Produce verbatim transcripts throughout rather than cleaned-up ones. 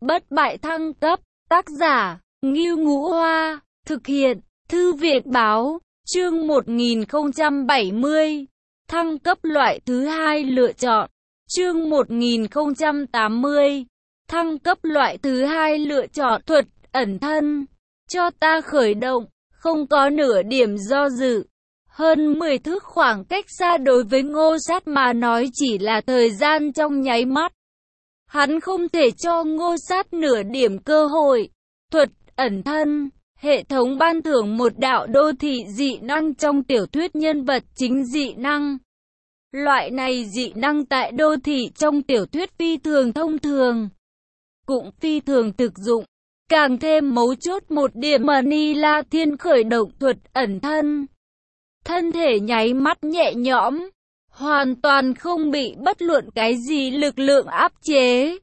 bất bại thăng cấp, tác giả, Ngưu Ngũ Hoa, thực hiện, Thư viện báo, chương một nghìn không trăm bảy mươi, thăng cấp loại thứ hai lựa chọn, chương một nghìn không trăm tám mươi, thăng cấp loại thứ hai lựa chọn thuật ẩn thân, cho ta khởi động, không có nửa điểm do dự. Hơn mười thước khoảng cách xa đối với Ngô Sát mà nói chỉ là thời gian trong nháy mắt. Hắn không thể cho Ngô Sát nửa điểm cơ hội. Thuật ẩn thân, hệ thống ban thưởng một đạo đô thị dị năng trong tiểu thuyết nhân vật chính dị năng. Loại này dị năng tại đô thị trong tiểu thuyết phi thường thông thường, cũng phi thường thực dụng. Càng thêm mấu chốt một điểm mà Ni La Thiên khởi động thuật ẩn thân. Thân thể nháy mắt nhẹ nhõm, hoàn toàn không bị bất luận cái gì lực lượng áp chế.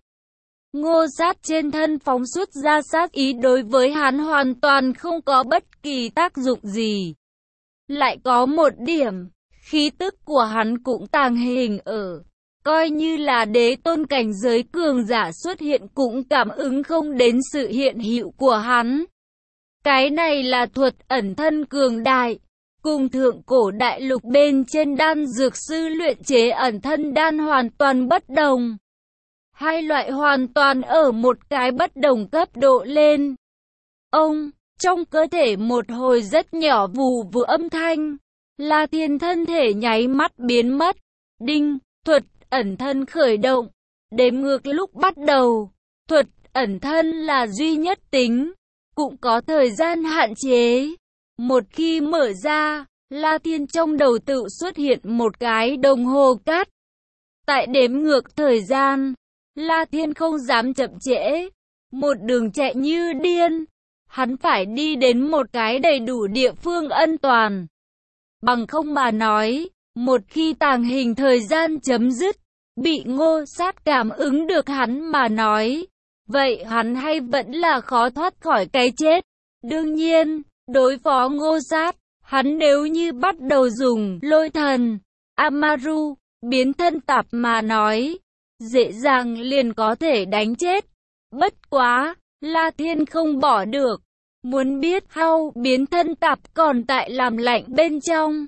Ngô Sát trên thân phóng xuất ra sát ý đối với hắn hoàn toàn không có bất kỳ tác dụng gì. Lại có một điểm, khí tức của hắn cũng tàng hình ở. Coi như là đế tôn cảnh giới cường giả xuất hiện cũng cảm ứng không đến sự hiện hữu của hắn. Cái này là thuật ẩn thân cường đại. Cùng thượng cổ đại lục bên trên đan dược sư luyện chế ẩn thân đan hoàn toàn bất đồng. Hai loại hoàn toàn ở một cái bất đồng cấp độ lên. Ông, trong cơ thể một hồi rất nhỏ vù vù âm thanh. La Thiên thân thể nháy mắt biến mất. Đinh, thuật ẩn thân khởi động. Đếm ngược lúc bắt đầu. Thuật ẩn thân là duy nhất tính, cũng có thời gian hạn chế. Một khi mở ra, La Thiên trong đầu tự xuất hiện một cái đồng hồ cát. Tại đếm ngược thời gian, La Thiên không dám chậm trễ, một đường chạy như điên. Hắn phải đi đến một cái đầy đủ địa phương an toàn. Bằng không mà nói, một khi tàng hình thời gian chấm dứt, bị Ngô Sát cảm ứng được hắn mà nói, vậy hắn hay vẫn là khó thoát khỏi cái chết. Đương nhiên, đối phó Ngô Sát, hắn nếu như bắt đầu dùng lôi thần, Amaru, biến thân tạp mà nói, dễ dàng liền có thể đánh chết. Bất quá, La Thiên không bỏ được. Muốn biết how biến thân tạp còn tại làm lạnh bên trong.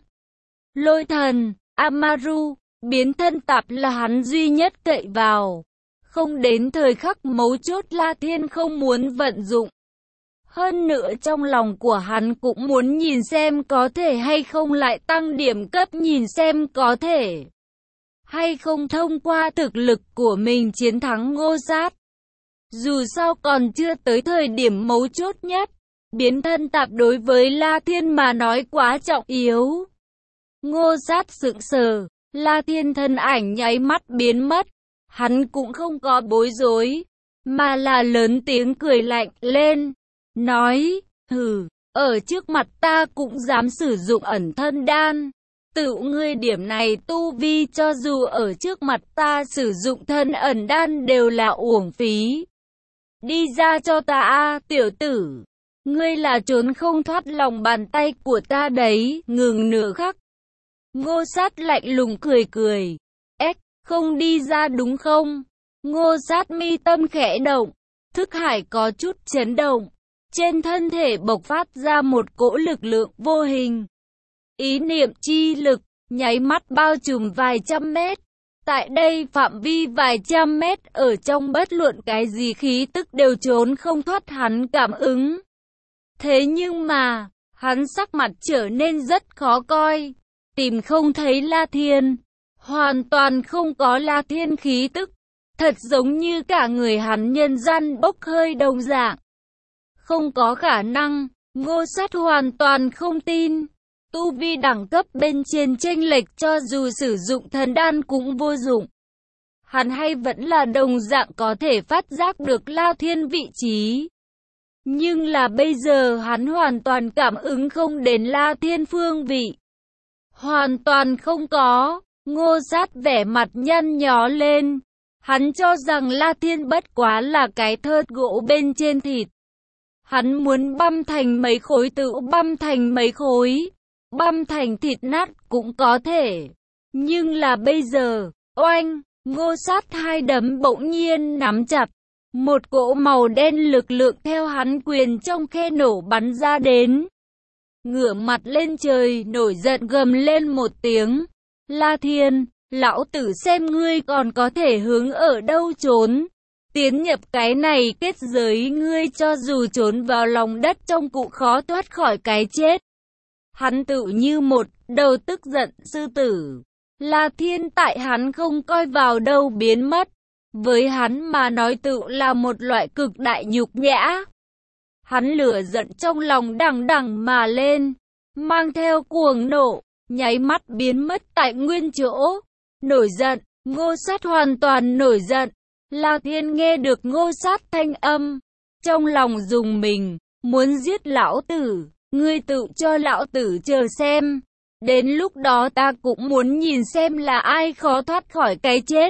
Lôi thần, Amaru, biến thân tạp là hắn duy nhất cậy vào. Không đến thời khắc mấu chốt La Thiên không muốn vận dụng. Hơn nữa trong lòng của hắn cũng muốn nhìn xem có thể hay không lại tăng điểm cấp, nhìn xem có thể hay không thông qua thực lực của mình chiến thắng Ngô Sát. Dù sao còn chưa tới thời điểm mấu chốt nhất, biến thân tạp đối với La Thiên mà nói quá trọng yếu. Ngô Sát sững sờ, La Thiên thân ảnh nháy mắt biến mất. Hắn cũng không có bối rối, mà là lớn tiếng cười lạnh lên, nói, hừ, ở trước mặt ta cũng dám sử dụng ẩn thân đan. Tự ngươi điểm này tu vi cho dù ở trước mặt ta sử dụng thân ẩn đan đều là uổng phí. Đi ra cho ta a, tiểu tử. Ngươi là trốn không thoát lòng bàn tay của ta đấy. Ngừng nửa khắc. Ngô Sát lạnh lùng cười cười. Ếch, không đi ra đúng không? Ngô Sát mi tâm khẽ động. Thức hải có chút chấn động. Trên thân thể bộc phát ra một cỗ lực lượng vô hình. Ý niệm chi lực, nháy mắt bao trùm vài trăm mét. Tại đây phạm vi vài trăm mét ở trong bất luận cái gì khí tức đều trốn không thoát hắn cảm ứng. Thế nhưng mà, hắn sắc mặt trở nên rất khó coi. Tìm không thấy La Thiên. Hoàn toàn không có La Thiên khí tức. Thật giống như cả người hắn nhân gian bốc hơi đồng dạng. Không có khả năng, Ngô Sát hoàn toàn không tin. Tu vi đẳng cấp bên trên chênh lệch cho dù sử dụng thần đan cũng vô dụng. Hắn hay vẫn là đồng dạng có thể phát giác được La Thiên vị trí. Nhưng là bây giờ hắn hoàn toàn cảm ứng không đến La Thiên phương vị. Hoàn toàn không có. Ngô Sát vẻ mặt nhăn nhó lên. Hắn cho rằng La Thiên bất quá là cái thớt gỗ bên trên thịt. Hắn muốn băm thành mấy khối tự băm thành mấy khối. Băm thành thịt nát cũng có thể. Nhưng là bây giờ, oanh, Ngô Sát hai đấm bỗng nhiên nắm chặt. Một cỗ màu đen lực lượng theo hắn quyền trong khe nổ bắn ra đến. Ngửa mặt lên trời, nổi giận gầm lên một tiếng. La Thiên, lão tử xem ngươi còn có thể hướng ở đâu trốn. Tiến nhập cái này kết giới, ngươi cho dù trốn vào lòng đất trong cụ khó thoát khỏi cái chết. Hắn tự như một đầu tức giận sư tử. La Thiên tại hắn không coi vào đâu biến mất. Với hắn mà nói tự là một loại cực đại nhục nhã. Hắn lửa giận trong lòng đằng đằng mà lên, mang theo cuồng nộ, nháy mắt biến mất tại nguyên chỗ. Nổi giận, Ngô Sát hoàn toàn nổi giận. La Thiên nghe được Ngô Sát thanh âm, trong lòng rùng mình, muốn giết lão tử, ngươi tự cho lão tử chờ xem. Đến lúc đó ta cũng muốn nhìn xem là ai khó thoát khỏi cái chết.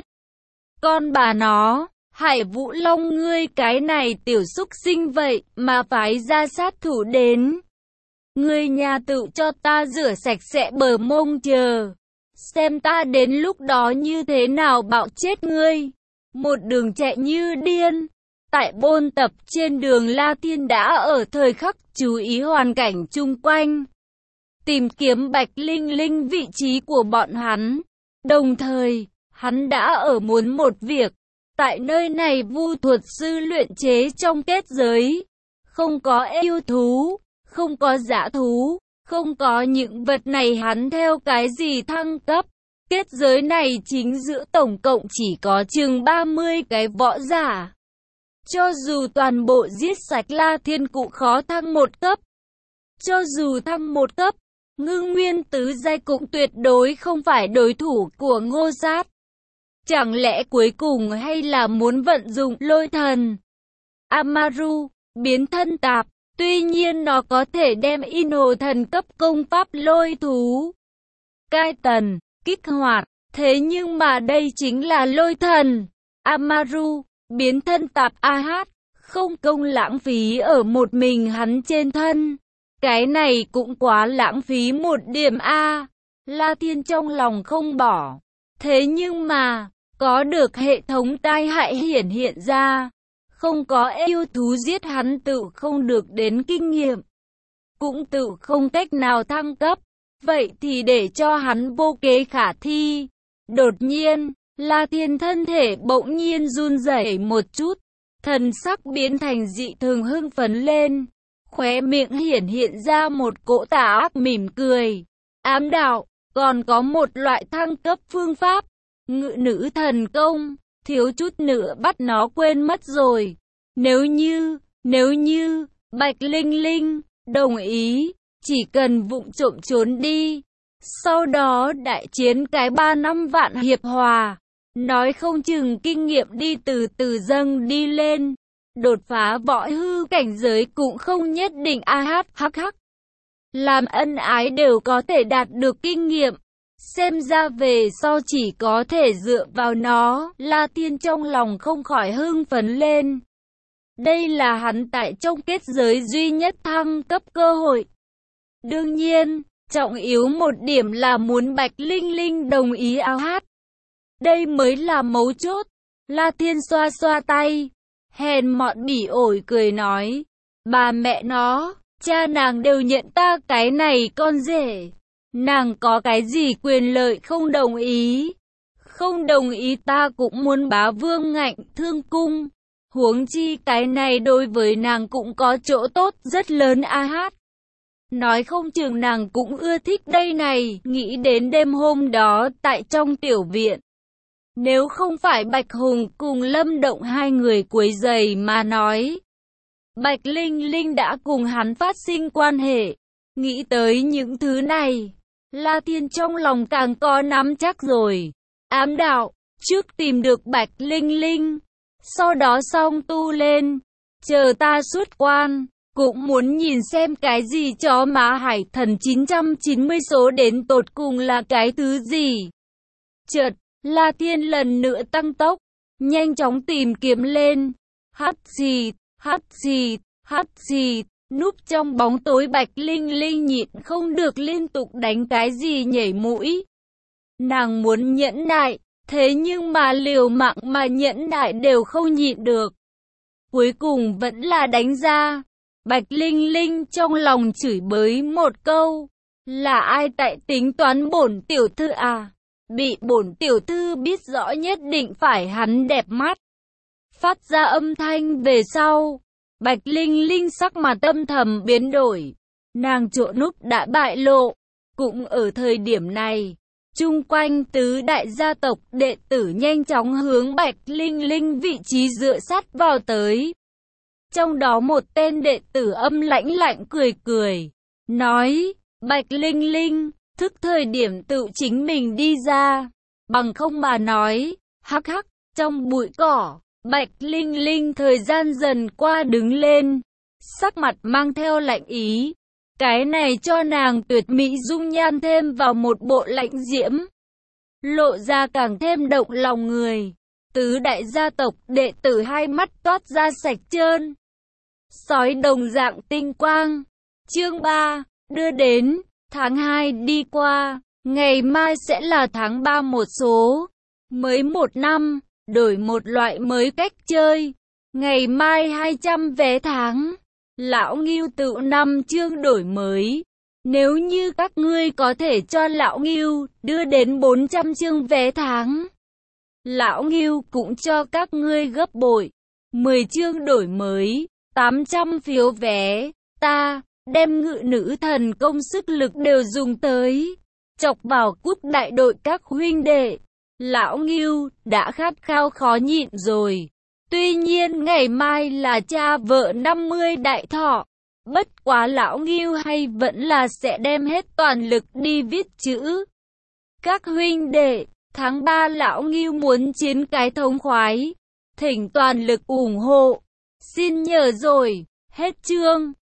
Con bà nó, Hải Vũ Long ngươi cái này tiểu xúc sinh vậy mà phái ra sát thủ đến. Ngươi nhà tự cho ta rửa sạch sẽ bờ mông chờ. Xem ta đến lúc đó như thế nào bạo chết ngươi. Một đường chạy như điên. Tại bôn tập trên đường, La Thiên đã ở thời khắc chú ý hoàn cảnh chung quanh. Tìm kiếm Bạch Linh Linh vị trí của bọn hắn. Đồng thời, hắn đã ở muốn một việc. Tại nơi này vu thuật sư luyện chế trong kết giới. Không có yêu thú, không có dã thú, không có những vật này, hắn theo cái gì thăng cấp. Kết giới này chính giữa tổng cộng chỉ có chừng ba mươi cái võ giả. Cho dù toàn bộ giết sạch La Thiên cũng khó thăng một cấp. Cho dù thăng một cấp, Ngưng Nguyên tứ giai cũng tuyệt đối không phải đối thủ của Ngô Sát. Chẳng lẽ cuối cùng hay là muốn vận dụng lôi thần Amaru, biến thân tạp. Tuy nhiên nó có thể đem in hồ thần cấp công pháp lôi thú cai tần, kích hoạt. Thế nhưng mà đây chính là lôi thần Amaru, biến thân tạp a hát. Không công lãng phí ở một mình hắn trên thân. Cái này cũng quá lãng phí một điểm a. La Thiên trong lòng không bỏ. Thế nhưng mà, có được hệ thống tai hại hiển hiện ra. Không có yêu thú giết hắn tự không được đến kinh nghiệm. Cũng tự không cách nào thăng cấp. Vậy thì để cho hắn vô kế khả thi. Đột nhiên, La Thiên thân thể bỗng nhiên run rẩy một chút. Thần sắc biến thành dị thường hưng phấn lên. Khóe miệng hiển hiện ra một cỗ tà ác mỉm cười. Ám đạo, còn có một loại thăng cấp phương pháp. Ngự nữ thần công, thiếu chút nữa bắt nó quên mất rồi. Nếu như, nếu như, Bạch Linh Linh, đồng ý, chỉ cần vụng trộm trốn đi. Sau đó đại chiến cái ba năm vạn hiệp hòa. Nói không chừng kinh nghiệm đi từ từ dâng đi lên. Đột phá võ hư cảnh giới cũng không nhất định a hát hắc hắc. Làm ân ái đều có thể đạt được kinh nghiệm. Xem ra về sau chỉ có thể dựa vào nó. La Thiên trong lòng không khỏi hưng phấn lên. Đây là hắn tại trong kết giới duy nhất thăng cấp cơ hội. Đương nhiên, trọng yếu một điểm là muốn Bạch Linh Linh đồng ý a hát. Đây mới là mấu chốt. La Thiên xoa xoa tay, hèn mọn bỉ ổi cười nói. Bà mẹ nó, cha nàng đều nhận ta cái này con rể. Nàng có cái gì quyền lợi không đồng ý? Không đồng ý ta cũng muốn bá vương ngạnh thương cung. Huống chi cái này đối với nàng cũng có chỗ tốt rất lớn a hát. Nói không chừng nàng cũng ưa thích đây này. Nghĩ đến đêm hôm đó tại trong tiểu viện. Nếu không phải Bạch Hùng cùng Lâm Động hai người quấy rầy mà nói, Bạch Linh Linh đã cùng hắn phát sinh quan hệ. Nghĩ tới những thứ này, La Thiên trong lòng càng có nắm chắc rồi. Ám đạo, trước tìm được Bạch Linh Linh, sau đó xong tu lên, chờ ta xuất quan, cũng muốn nhìn xem cái gì chó má hải thần chín trăm chín mươi số đến tột cùng là cái thứ gì. Chợt, La Thiên lần nữa tăng tốc, nhanh chóng tìm kiếm lên. Hắt xì, hắt xì, hắt xì, núp trong bóng tối Bạch Linh Linh nhịn không được liên tục đánh cái gì nhảy mũi. Nàng muốn nhẫn nại, thế nhưng mà liều mạng mà nhẫn nại đều không nhịn được. cuối cùng vẫn là đánh ra. Bạch Linh Linh trong lòng chửi bới một câu, là ai tại tính toán bổn tiểu thư à? Bị bổn tiểu thư biết rõ nhất định phải hắn đẹp mắt. Phát ra âm thanh về sau, Bạch Linh Linh sắc mặt âm thầm biến đổi, nàng chỗ núp đã bại lộ. Cũng ở thời điểm này, chung quanh tứ đại gia tộc đệ tử nhanh chóng hướng Bạch Linh Linh vị trí dựa sát vào tới. Trong đó một tên đệ tử âm lãnh lạnh cười cười, nói, Bạch Linh Linh, thức thời điểm tự chính mình đi ra, bằng không mà nói, hắc hắc, trong bụi cỏ, Bạch Linh Linh thời gian dần qua đứng lên, sắc mặt mang theo lạnh ý. Cái này cho nàng tuyệt mỹ dung nhan thêm vào một bộ lạnh diễm, lộ ra càng thêm động lòng người. Tứ đại gia tộc đệ tử hai mắt toát ra sạch trơn, sói đồng dạng tinh quang. Chương ba, đưa đến, tháng hai đi qua, ngày mai sẽ là tháng ba một số. Mới một năm, đổi một loại mới cách chơi. Ngày mai hai trăm vé tháng. Lão Ngưu tự năm chương đổi mới. Nếu như các ngươi có thể cho Lão Ngưu đưa đến bốn trăm chương vé tháng, Lão Ngưu cũng cho các ngươi gấp bội. mười chương đổi mới, tám trăm phiếu vé. Ta đem ngự nữ thần công sức lực đều dùng tới chọc vào cút đại đội các huynh đệ. Lão Ngưu đã khát khao khó nhịn rồi. Tuy nhiên ngày mai là cha vợ năm mươi đại thọ, bất quá Lão Ngưu hay vẫn là sẽ đem hết toàn lực đi viết chữ. Các huynh đệ, tháng ba Lão Ngưu muốn chiến cái thống khoái, thỉnh toàn lực ủng hộ. Xin nhờ rồi, hết chương.